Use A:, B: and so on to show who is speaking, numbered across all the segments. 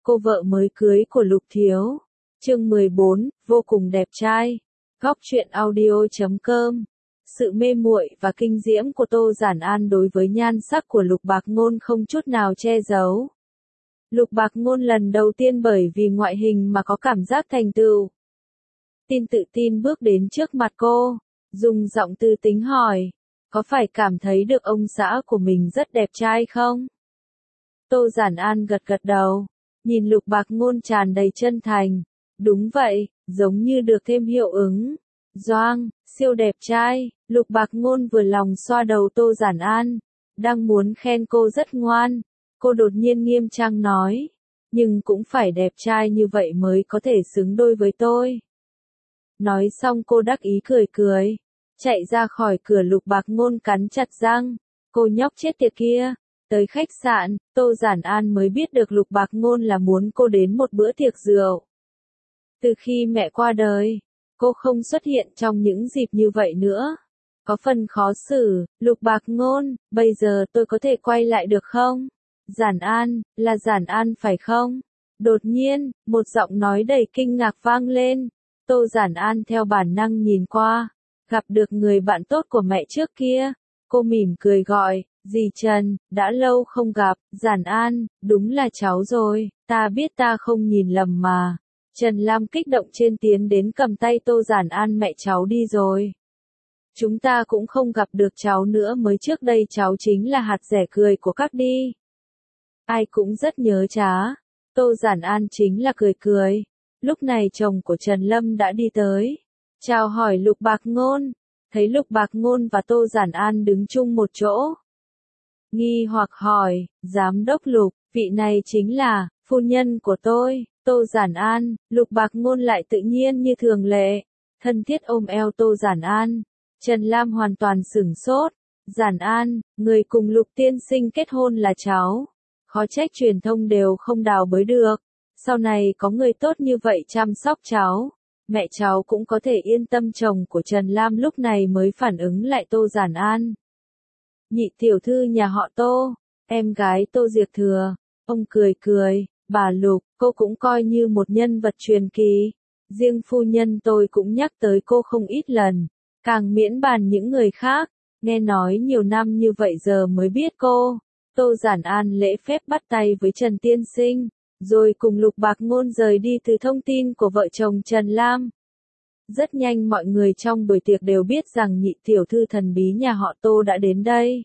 A: cô vợ mới cưới của Lục Thiếu. Chương 14, vô cùng đẹp trai. Góc truyện audio.com. Sự mê muội và kinh diễm của Tô Giản An đối với nhan sắc của Lục Bạc Ngôn không chút nào che giấu. Lục Bạc Ngôn lần đầu tiên bởi vì ngoại hình mà có cảm giác thành tựu. Tự tin bước đến trước mặt cô, dùng giọng tư tính hỏi, có phải cảm thấy được ông xã của mình rất đẹp trai không? Tô Giản An gật gật đầu, nhìn Lục Bạc Ngôn tràn đầy chân thành. Đúng vậy, giống như được thêm hiệu ứng. Doang, siêu đẹp trai. Lục Bạc Ngôn vừa lòng xoa đầu Tô Giản An, đang muốn khen cô rất ngoan. Cô đột nhiên nghiêm trang nói, nhưng cũng phải đẹp trai như vậy mới có thể xứng đôi với tôi. Nói xong cô đắc ý cười cười, chạy ra khỏi cửa. Lục Bạc Ngôn cắn chặt răng, cô nhóc chết tiệt kia. Tới khách sạn, Tô Giản An mới biết được Lục Bạc Ngôn là muốn cô đến một bữa tiệc rượu. Từ khi mẹ qua đời, cô không xuất hiện trong những dịp như vậy nữa. Có phần khó xử. Lục Bạc Ngôn, bây giờ tôi có thể quay lại được không? Giản An, là Giản An phải không? Đột nhiên, một giọng nói đầy kinh ngạc vang lên. Tô Giản An theo bản năng nhìn qua, gặp được người bạn tốt của mẹ trước kia. Cô mỉm cười gọi, dì Trần, đã lâu không gặp. Giản An, đúng là cháu rồi, ta biết ta không nhìn lầm mà. Trần Lam kích động trên tiến đến cầm tay Tô Giản An, mẹ cháu đi rồi. Chúng ta cũng không gặp được cháu nữa, mới trước đây cháu chính là hạt rẻ cười của các đi. Ai cũng rất nhớ chá. Tô Giản An chính là cười cười. Lúc này chồng của Trần Lâm đã đi tới, chào hỏi Lục Bạc Ngôn. Thấy Lục Bạc Ngôn và Tô Giản An đứng chung một chỗ, nghi hoặc hỏi, giám đốc Lục, vị này chính là phu nhân của tôi. Tô Giản An. Lục Bạc Ngôn lại tự nhiên như thường lệ, thân thiết ôm eo Tô Giản An. Trần Lam hoàn toàn sửng sốt. Giản An, người cùng Lục tiên sinh kết hôn là cháu. Khó trách truyền thông đều không đào bới được. Sau này có người tốt như vậy chăm sóc cháu, mẹ cháu cũng có thể yên tâm. Chồng của Trần Lam lúc này mới phản ứng lại Tô Giản An. Nhị tiểu thư nhà họ Tô, em gái Tô Diệp Thừa. Ông cười cười, bà Lục, cô cũng coi như một nhân vật truyền kỳ. Riêng phu nhân tôi cũng nhắc tới cô không ít lần, càng miễn bàn những người khác. Nghe nói nhiều năm như vậy giờ mới biết cô. Tô Giản An lễ phép bắt tay với Trần tiên sinh, rồi cùng Lục Bạc Ngôn rời đi. Từ thông tin của vợ chồng Trần Lam, rất nhanh mọi người trong buổi tiệc đều biết rằng nhị tiểu thư thần bí nhà họ Tô đã đến đây.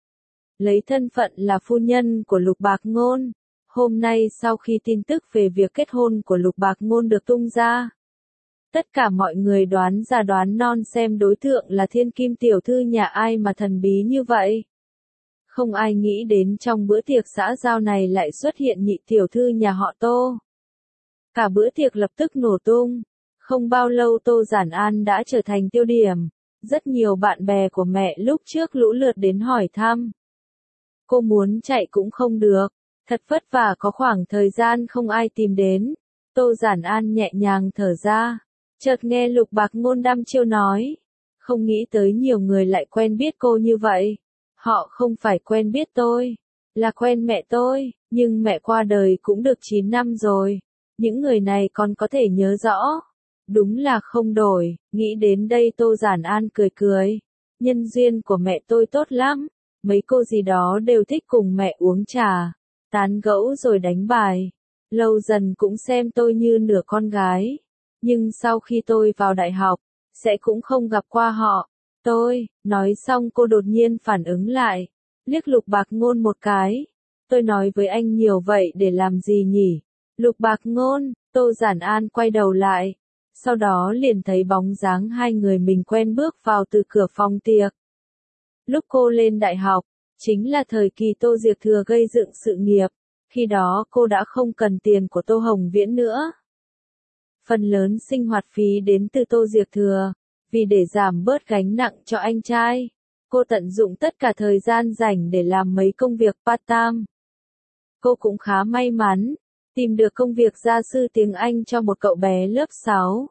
A: Lấy thân phận là phu nhân của Lục Bạc Ngôn, hôm nay sau khi tin tức về việc kết hôn của Lục Bạc Ngôn được tung ra, tất cả mọi người đoán ra đoán non xem đối tượng là thiên kim tiểu thư nhà ai mà thần bí như vậy. Không ai nghĩ đến trong bữa tiệc xã giao này lại xuất hiện nhị tiểu thư nhà họ Tô. Cả bữa tiệc lập tức nổ tung. Không bao lâu Tô Giản An đã trở thành tiêu điểm. Rất nhiều bạn bè của mẹ lúc trước lũ lượt đến hỏi thăm. Cô muốn chạy cũng không được. Thật vất vả có khoảng thời gian không ai tìm đến. Tô Giản An nhẹ nhàng thở ra. Chợt nghe Lục Bạc Ngôn đăm chiêu nói. Không nghĩ tới nhiều người lại quen biết cô như vậy. Họ không phải quen biết tôi, là quen mẹ tôi, nhưng mẹ qua đời cũng được 9 năm rồi. Những người này còn có thể nhớ rõ. Đúng là không đổi. Nghĩ đến đây Tô Giản An cười cười. Nhân duyên của mẹ tôi tốt lắm. Mấy cô gì đó đều thích cùng mẹ uống trà, tán gẫu rồi đánh bài. Lâu dần cũng xem tôi như nửa con gái. Nhưng sau khi tôi vào đại học, sẽ cũng không gặp qua họ. Tôi, nói xong cô đột nhiên phản ứng lại, liếc Lục Bạc Ngôn một cái. Tôi nói với anh nhiều vậy để làm gì nhỉ? Lục Bạc Ngôn. Tô Giản An quay đầu lại, sau đó liền thấy bóng dáng hai người mình quen bước vào từ cửa phòng tiệc. Lúc cô lên đại học, chính là thời kỳ Tô Diệp Thừa gây dựng sự nghiệp, khi đó cô đã không cần tiền của Tô Hồng Viễn nữa. Phần lớn sinh hoạt phí đến từ Tô Diệp Thừa. Vì để giảm bớt gánh nặng cho anh trai, cô tận dụng tất cả thời gian rảnh để làm mấy công việc part-time. Cô cũng khá may mắn, tìm được công việc gia sư tiếng Anh cho một cậu bé lớp 6.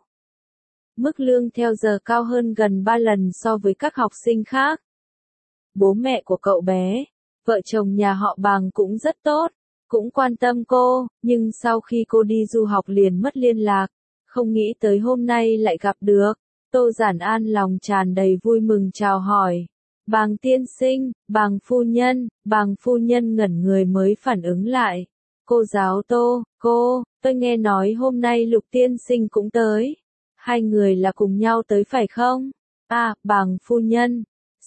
A: Mức lương theo giờ cao hơn gần 3 lần so với các học sinh khác. Bố mẹ của cậu bé, vợ chồng nhà họ Bàng cũng rất tốt. cũng quan tâm cô, nhưng sau khi cô đi du học liền mất liên lạc, không nghĩ tới hôm nay lại gặp được. Tô Giản An lòng tràn đầy vui mừng chào hỏi. Bàng tiên sinh, bàng phu nhân ngẩn người mới phản ứng lại. Cô giáo Tô, tôi nghe nói hôm nay Lục tiên sinh cũng tới. Hai người là cùng nhau tới phải không? À, bàng phu nhân.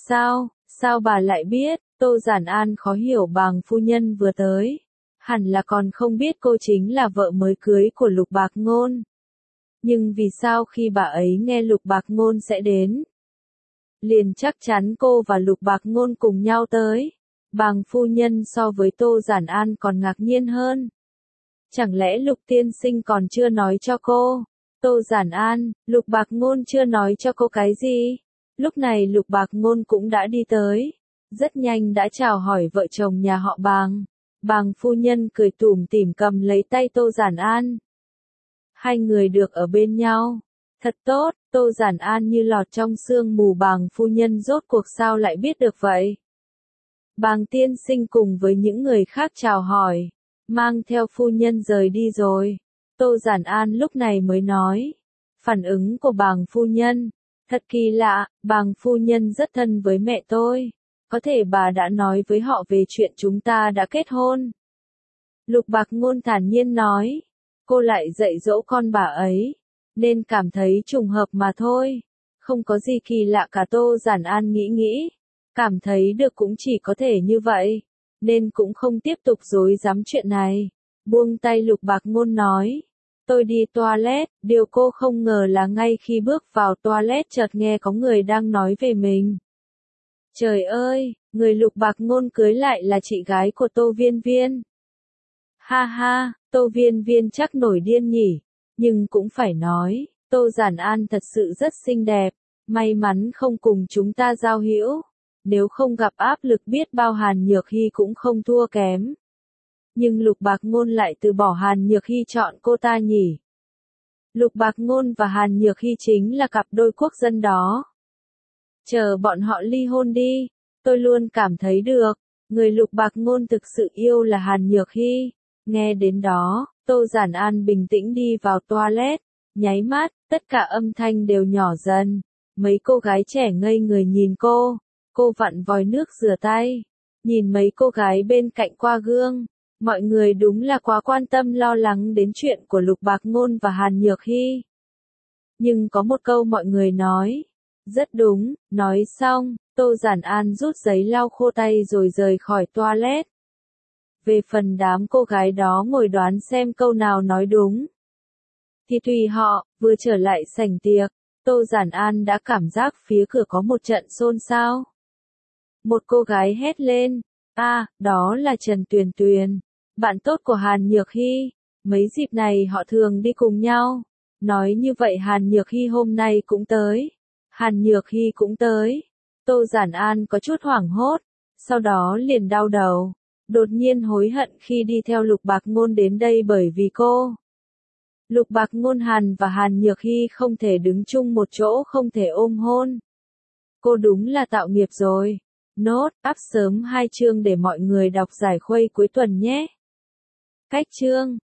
A: Sao bà lại biết? Tô Giản An khó hiểu bàng phu nhân vừa tới. Hẳn là còn không biết cô chính là vợ mới cưới của Lục Bạc Ngôn. Nhưng vì sao khi bà ấy nghe Lục Bạc Ngôn sẽ đến, liền chắc chắn cô và Lục Bạc Ngôn cùng nhau tới. Bàng phu nhân so với Tô Giản An còn ngạc nhiên hơn. Chẳng lẽ Lục tiên sinh còn chưa nói cho cô? Tô Giản An, Lục Bạc Ngôn chưa nói cho cô cái gì? Lúc này Lục Bạc Ngôn cũng đã đi tới. Rất nhanh đã chào hỏi vợ chồng nhà họ Bàng. Bàng phu nhân cười tủm tỉm cầm lấy tay Tô Giản An. Hai người được ở bên nhau. Thật tốt, Tô Giản An như lọt trong sương mù. Bàng phu nhân rốt cuộc sao lại biết được vậy? Bàng tiên sinh cùng với những người khác chào hỏi, mang theo phu nhân rời đi rồi. Tô Giản An lúc này mới nói. Phản ứng của bàng phu nhân, thật kỳ lạ, bàng phu nhân rất thân với mẹ tôi. Có thể bà đã nói với họ về chuyện chúng ta đã kết hôn. Lục Bạc Ngôn thản nhiên nói. Cô lại dạy dỗ con bà ấy, nên cảm thấy trùng hợp mà thôi. Không có gì kỳ lạ cả. Tô Giản An nghĩ, cảm thấy được cũng chỉ có thể như vậy, nên cũng không tiếp tục rối rắm chuyện này. Buông tay Lục Bạc Ngôn nói. Tôi đi toilet. Điều cô không ngờ là ngay khi bước vào toilet chợt nghe có người đang nói về mình. Trời ơi, người Lục Bạc Ngôn cưới lại là chị gái của Tô Viên Viên. Ha ha, Tô Viên Viên chắc nổi điên nhỉ. Nhưng cũng phải nói, Tô Giản An thật sự rất xinh đẹp. May mắn không cùng chúng ta giao hữu. Nếu không gặp áp lực biết bao Hàn Nhược Hy cũng không thua kém. Nhưng Lục Bạc Ngôn lại từ bỏ Hàn Nhược Hy chọn cô ta nhỉ. Lục Bạc Ngôn và Hàn Nhược Hy chính là cặp đôi quốc dân đó. Chờ bọn họ ly hôn đi. Tôi luôn cảm thấy được, người Lục Bạc Ngôn thực sự yêu là Hàn Nhược Hy. Nghe đến đó, Tô Giản An bình tĩnh đi vào toilet. Nháy mắt, tất cả âm thanh đều nhỏ dần. Mấy cô gái trẻ ngây người nhìn cô. Cô vặn vòi nước rửa tay. Nhìn mấy cô gái bên cạnh qua gương. Mọi người đúng là quá quan tâm lo lắng đến chuyện của Lục Bạc Ngôn và Hàn Nhược Hy. Nhưng có một câu mọi người nói. Rất đúng, nói xong, Tô Giản An rút giấy lau khô tay rồi rời khỏi toilet. Về phần đám cô gái đó ngồi đoán xem câu nào nói đúng, thì tùy họ. Vừa trở lại sảnh tiệc, Tô Giản An đã cảm giác phía cửa có một trận xôn xao. Một cô gái hét lên. À, đó là Trần Tuyền Tuyền, bạn tốt của Hàn Nhược Hy. Mấy dịp này họ thường đi cùng nhau. Nói như vậy Hàn Nhược Hy hôm nay cũng tới. Hàn Nhược Hy cũng tới. Tô Giản An có chút hoảng hốt, sau đó liền đau đầu. Đột nhiên hối hận khi đi theo Lục Bạc Ngôn đến đây bởi vì cô. Lục Bạc Ngôn và Hàn Nhược Hy không thể đứng chung một chỗ, không thể ôm hôn. Cô đúng là tạo nghiệp rồi. Nốt, up sớm 2 chương để mọi người đọc giải khuây cuối tuần nhé. Cách chương